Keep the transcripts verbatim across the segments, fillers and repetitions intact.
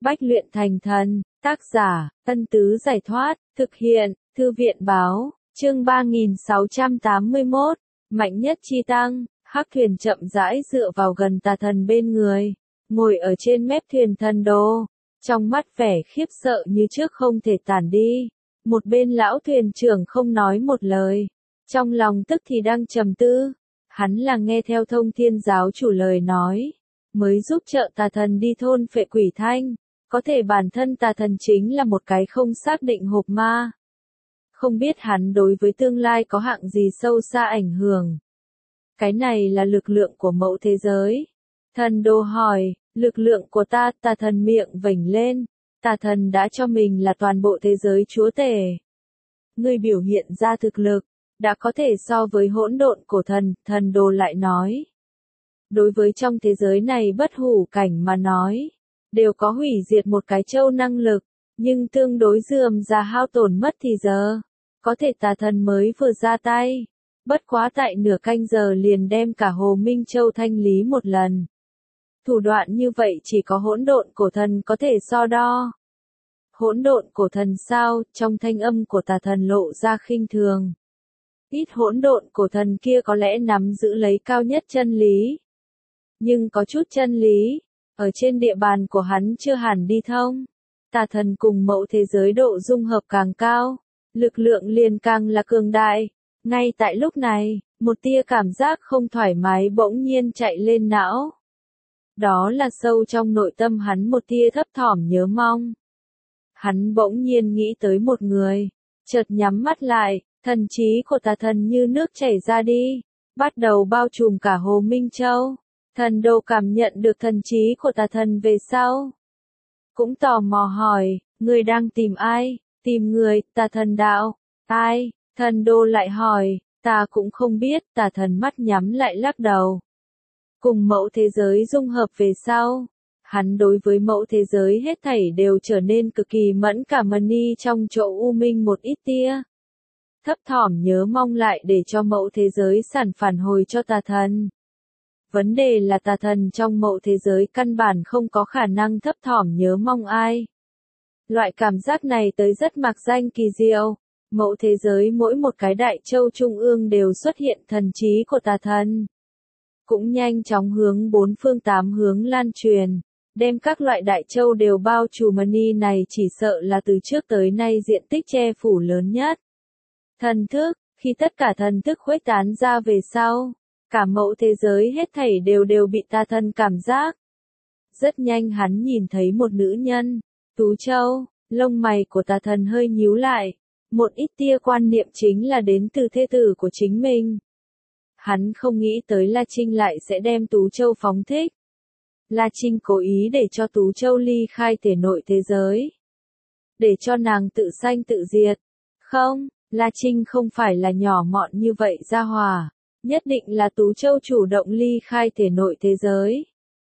Bách luyện thành thần, tác giả, Ân Tứ Giải Thoát, thực hiện, Thư viện Báo, chương ba nghìn sáu trăm tám mươi mốt, Mạnh Nhất Chi Tăng. Hắc thuyền chậm rãi dựa vào gần tà thần bên người, ngồi ở trên mép thuyền thần đồ, trong mắt vẻ khiếp sợ như trước không thể tản đi. Một bên lão thuyền trưởng không nói một lời, trong lòng tức thì đang trầm tư. Hắn là nghe theo Thông Thiên giáo chủ lời nói, mới giúp trợ tà thần đi thôn phệ quỷ thanh, có thể bản thân tà thần chính là một cái không xác định hộp ma. Không biết hắn đối với tương lai có hạng gì sâu xa ảnh hưởng. Cái này là lực lượng của mẫu thế giới. Thần đồ hỏi, lực lượng của ta, tà thần miệng vểnh lên, tà thần đã cho mình là toàn bộ thế giới chúa tể. Ngươi biểu hiện ra thực lực, đã có thể so với hỗn độn cổ thần, thần đồ lại nói. Đối với trong thế giới này bất hủ cảnh mà nói, đều có hủy diệt một cái châu năng lực, nhưng tương đối dườm ra hao tổn mất thì giờ, có thể tà thần mới vừa ra tay. Bất quá tại nửa canh giờ liền đem cả Hồ Minh Châu thanh lý một lần. Thủ đoạn như vậy chỉ có hỗn độn cổ thần có thể so đo. Hỗn độn cổ thần sao? Trong thanh âm của tà thần lộ ra khinh thường. Ít hỗn độn cổ thần kia có lẽ nắm giữ lấy cao nhất chân lý. Nhưng có chút chân lý, ở trên địa bàn của hắn chưa hẳn đi thông. Tà thần cùng mẫu thế giới độ dung hợp càng cao, lực lượng liền càng là cường đại. Ngay tại lúc này, một tia cảm giác không thoải mái bỗng nhiên chạy lên não. Đó là sâu trong nội tâm hắn một tia thấp thỏm nhớ mong. Hắn bỗng nhiên nghĩ tới một người, chợt nhắm mắt lại, thần trí của tà thần như nước chảy ra đi, bắt đầu bao trùm cả Hồ Minh Châu. Thần đồ cảm nhận được thần trí của tà thần về sau. Cũng tò mò hỏi, người đang tìm ai? Tìm người, tà thần đạo. Ai? Thần đô lại hỏi, ta cũng không biết, tà thần mắt nhắm lại lắc đầu. Cùng mẫu thế giới dung hợp về sau, hắn đối với mẫu thế giới hết thảy đều trở nên cực kỳ mẫn cảm, mani trong chỗ u minh một ít tia. Thấp thỏm nhớ mong lại để cho mẫu thế giới sản phản hồi cho tà thần. Vấn đề là tà thần trong mẫu thế giới căn bản không có khả năng thấp thỏm nhớ mong ai. Loại cảm giác này tới rất mạc danh kỳ diệu. Mẫu thế giới mỗi một cái đại châu trung ương đều xuất hiện thần trí của tà thần. Cũng nhanh chóng hướng bốn phương tám hướng lan truyền, đem các loại đại châu đều bao trùm. Mani này chỉ sợ là từ trước tới nay diện tích che phủ lớn nhất. Thần thức, khi tất cả thần thức khuếch tán ra về sau, cả mẫu thế giới hết thảy đều đều bị tà thần cảm giác. Rất nhanh hắn nhìn thấy một nữ nhân, Tú Châu, lông mày của tà thần hơi nhíu lại. Một ít tia quan niệm chính là đến từ thê tử của chính mình. Hắn không nghĩ tới La Trinh lại sẽ đem Tú Châu phóng thích. La Trinh cố ý để cho Tú Châu ly khai thể nội thế giới. Để cho nàng tự sanh tự diệt. Không, La Trinh không phải là nhỏ mọn như vậy ra hòa. Nhất định là Tú Châu chủ động ly khai thể nội thế giới.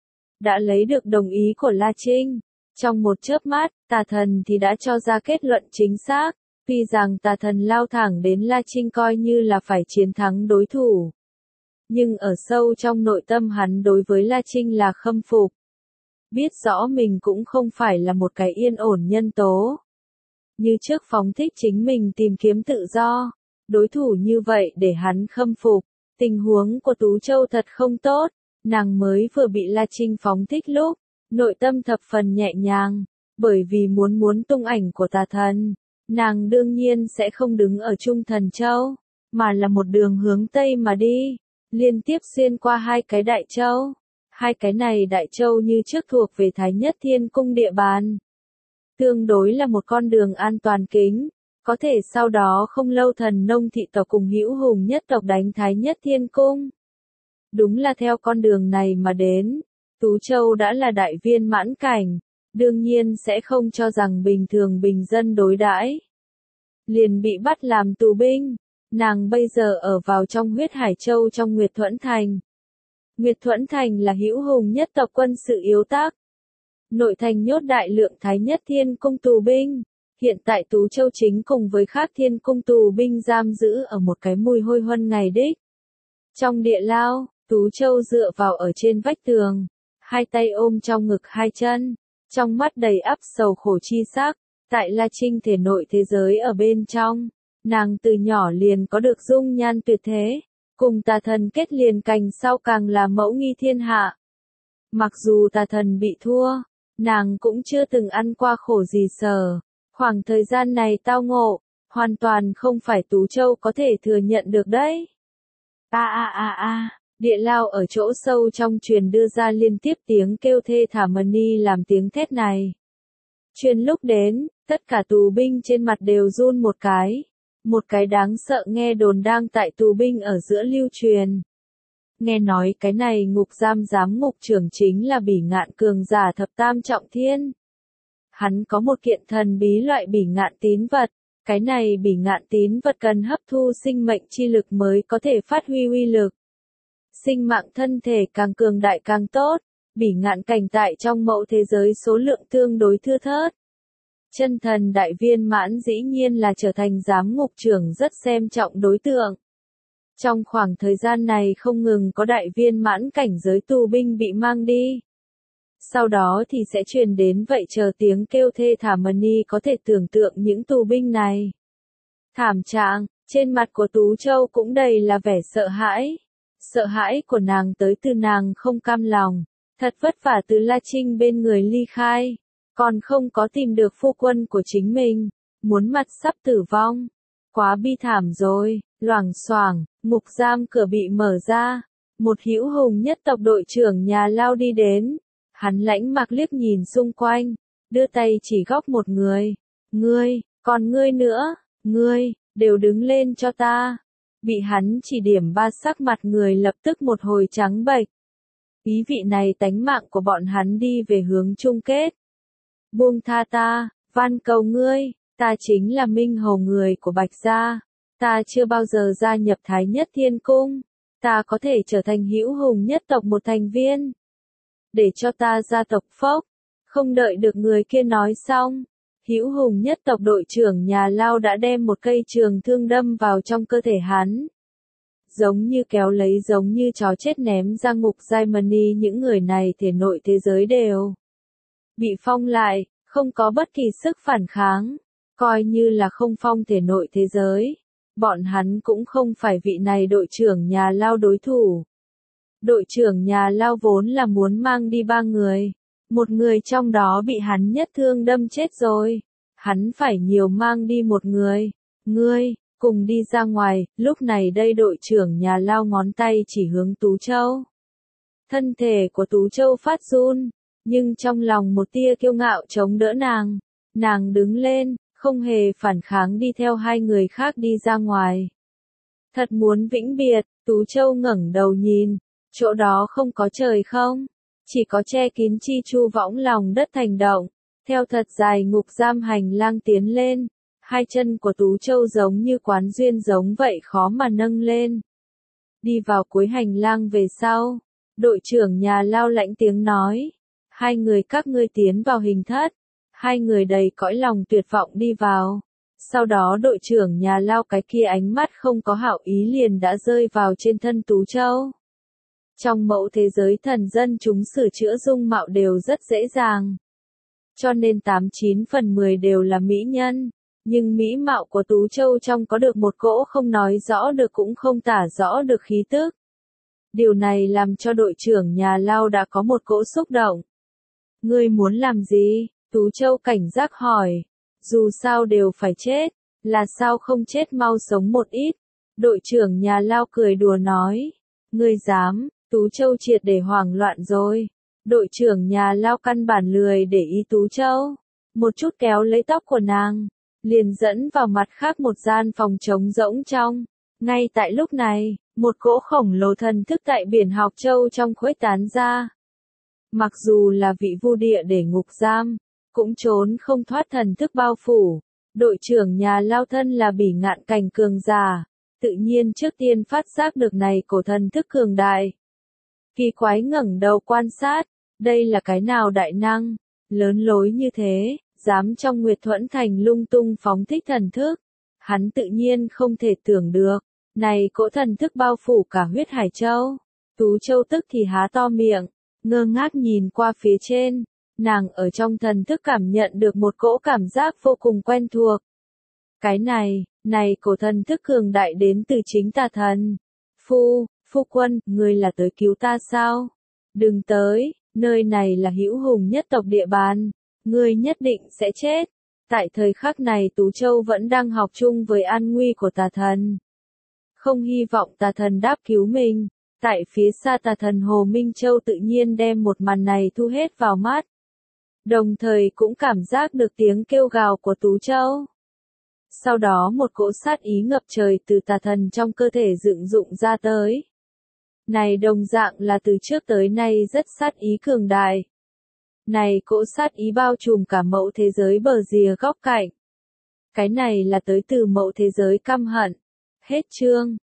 Đã lấy được đồng ý của La Trinh. Trong một chớp mắt, tà thần thì đã cho ra kết luận chính xác. Tuy rằng tà thần lao thẳng đến La Trinh coi như là phải chiến thắng đối thủ. Nhưng ở sâu trong nội tâm hắn đối với La Trinh là khâm phục. Biết rõ mình cũng không phải là một cái yên ổn nhân tố. Như trước phóng thích chính mình tìm kiếm tự do. Đối thủ như vậy để hắn khâm phục. Tình huống của Tú Châu thật không tốt. Nàng mới vừa bị La Trinh phóng thích lúc. Nội tâm thập phần nhẹ nhàng. Bởi vì muốn muốn tung ảnh của tà thần. Nàng đương nhiên sẽ không đứng ở Trung Thần Châu, mà là một đường hướng Tây mà đi, liên tiếp xuyên qua hai cái đại châu. Hai cái này đại châu như trước thuộc về Thái Nhất Thiên Cung địa bàn. Tương đối là một con đường an toàn kính, có thể sau đó không lâu Thần Nông thị tộc cùng Hữu Hùng nhất tộc đánh Thái Nhất Thiên Cung. Đúng là theo con đường này mà đến, Tú Châu đã là đại viên mãn cảnh. Đương nhiên sẽ không cho rằng bình thường bình dân đối đãi. Liền bị bắt làm tù binh. Nàng bây giờ ở vào trong huyết hải châu trong Nguyệt Thuẫn Thành. Nguyệt Thuẫn Thành là Hữu Hùng nhất tộc quân sự yếu tác. Nội thành nhốt đại lượng Thái Nhất Thiên Cung tù binh. Hiện tại Tú Châu chính cùng với khác thiên cung tù binh giam giữ ở một cái mùi hôi huân ngày đích. Trong địa lao, Tú Châu dựa vào ở trên vách tường. Hai tay ôm trong ngực hai chân. Trong mắt đầy ắp sầu khổ chi sắc, tại La Trinh thể nội thế giới ở bên trong, nàng từ nhỏ liền có được dung nhan tuyệt thế, cùng tà thần kết liền cành sau càng là mẫu nghi thiên hạ. Mặc dù tà thần bị thua, nàng cũng chưa từng ăn qua khổ gì sở. Khoảng thời gian này tao ngộ, hoàn toàn không phải Tú Châu có thể thừa nhận được đấy. A a a a, địa lao ở chỗ sâu trong truyền đưa ra liên tiếp tiếng kêu thê thảm ni làm tiếng thét này. Truyền lúc đến, tất cả tù binh trên mặt đều run một cái. Một cái đáng sợ nghe đồn đang tại tù binh ở giữa lưu truyền. Nghe nói cái này ngục giam giám ngục trưởng chính là Bỉ Ngạn cường giả thập tam trọng thiên. Hắn có một kiện thần bí loại Bỉ Ngạn tín vật, cái này Bỉ Ngạn tín vật cần hấp thu sinh mệnh chi lực mới có thể phát huy uy lực. Sinh mạng thân thể càng cường đại càng tốt, Bỉ Ngạn cảnh tại trong mẫu thế giới số lượng tương đối thưa thớt. Chân thần đại viên mãn dĩ nhiên là trở thành giám ngục trưởng rất xem trọng đối tượng. Trong khoảng thời gian này không ngừng có đại viên mãn cảnh giới tù binh bị mang đi. Sau đó thì sẽ truyền đến vậy chờ tiếng kêu thê thảm ni có thể tưởng tượng những tù binh này. Thảm trạng, trên mặt của Tú Châu cũng đầy là vẻ sợ hãi. Sợ hãi của nàng tới từ nàng không cam lòng, thật vất vả từ La Trinh bên người ly khai, còn không có tìm được phu quân của chính mình, muốn mặt sắp tử vong. Quá bi thảm rồi, loảng xoảng, ngục giam cửa bị mở ra, một hữu hùng nhất tộc đội trưởng nhà lao đi đến. Hắn lãnh mặc liếc nhìn xung quanh, đưa tay chỉ góc một người. Ngươi, còn ngươi nữa, ngươi, đều đứng lên cho ta. Bị hắn chỉ điểm ba sắc mặt người lập tức một hồi trắng bệch. Ý vị này tánh mạng của bọn hắn đi về hướng chung kết. Buông tha ta, van cầu ngươi, ta chính là Minh Hầu người của Bạch Gia. Ta chưa bao giờ gia nhập Thái Nhất Thiên Cung. Ta có thể trở thành hữu hùng nhất tộc một thành viên. Để cho ta gia tộc phốc. Không đợi được người kia nói xong. Hữu hùng nhất tộc đội trưởng nhà lao đã đem một cây trường thương đâm vào trong cơ thể hắn. Giống như kéo lấy giống như chó chết ném ra ngục giai mani, những người này thể nội thế giới đều bị phong lại, không có bất kỳ sức phản kháng. Coi như là không phong thể nội thế giới. Bọn hắn cũng không phải vị này đội trưởng nhà lao đối thủ. Đội trưởng nhà lao vốn là muốn mang đi ba người. Một người trong đó bị hắn nhất thương đâm chết rồi. Hắn phải nhiều mang đi một người. Ngươi, cùng đi ra ngoài. Lúc này đây đội trưởng nhà lao ngón tay chỉ hướng Tú Châu. Thân thể của Tú Châu phát run. Nhưng trong lòng một tia kiêu ngạo chống đỡ nàng. Nàng đứng lên, không hề phản kháng đi theo hai người khác đi ra ngoài. Thật muốn vĩnh biệt, Tú Châu ngẩng đầu nhìn. Chỗ đó không có trời không? Chỉ có che kín chi chu võng lòng đất thành động. Theo thật dài ngục giam hành lang tiến lên. Hai chân của Tú Châu giống như quán duyên giống vậy khó mà nâng lên. Đi vào cuối hành lang về sau. Đội trưởng nhà lao lãnh tiếng nói. Hai người các ngươi tiến vào hình thất. Hai người đầy cõi lòng tuyệt vọng đi vào. Sau đó đội trưởng nhà lao cái kia ánh mắt không có hảo ý liền đã rơi vào trên thân Tú Châu. Trong mẫu thế giới thần dân chúng sửa chữa dung mạo đều rất dễ dàng. Cho nên tám chín phần mười đều là mỹ nhân. Nhưng mỹ mạo của Tú Châu trong có được một cỗ không nói rõ được cũng không tả rõ được khí tức. Điều này làm cho đội trưởng nhà lao đã có một cỗ xúc động. Ngươi muốn làm gì? Tú Châu cảnh giác hỏi. Dù sao đều phải chết. Là sao không chết mau sống một ít? Đội trưởng nhà lao cười đùa nói. Ngươi dám? Tú Châu triệt để hoảng loạn rồi. Đội trưởng nhà lao căn bản lười để ý Tú Châu. Một chút kéo lấy tóc của nàng. Liền dẫn vào mặt khác một gian phòng trống rỗng trong. Ngay tại lúc này, một cỗ khổng lồ thần thức tại biển Học Châu trong khuếch tán ra. Mặc dù là vị vu địa để ngục giam, cũng trốn không thoát thần thức bao phủ. Đội trưởng nhà lao thân là Bỉ Ngạn cảnh cường giả. Tự nhiên trước tiên phát giác được này cổ thần thức cường đại. Kỳ quái ngẩng đầu quan sát, đây là cái nào đại năng, lớn lối như thế, dám trong Nguyệt Thuẫn Thành lung tung phóng thích thần thức. Hắn tự nhiên không thể tưởng được, này cỗ thần thức bao phủ cả huyết Hải Châu. Tú Châu tức thì há to miệng, ngơ ngác nhìn qua phía trên, Nàng ở trong thần thức cảm nhận được một cỗ cảm giác vô cùng quen thuộc. Cái này, này cổ thần thức cường đại đến từ chính tà thần. Phu, phu quân, ngươi là tới cứu ta sao? Đừng tới, nơi này là hữu hùng nhất tộc địa bàn. Ngươi nhất định sẽ chết. Tại thời khắc này Tú Châu vẫn đang học chung với an nguy của tà thần. Không hy vọng tà thần đáp cứu mình. Tại phía xa tà thần Hồ Minh Châu tự nhiên đem một màn này thu hết vào mắt. Đồng thời cũng cảm giác được tiếng kêu gào của Tú Châu. Sau đó một cỗ sát ý ngập trời từ tà thần trong cơ thể dựng dụng ra tới. Này đồng dạng là từ trước tới nay rất sát ý cường đại. Này cỗ sát ý bao trùm cả mẫu thế giới bờ rìa góc cạnh. Cái này là tới từ mẫu thế giới căm hận. Hết chương.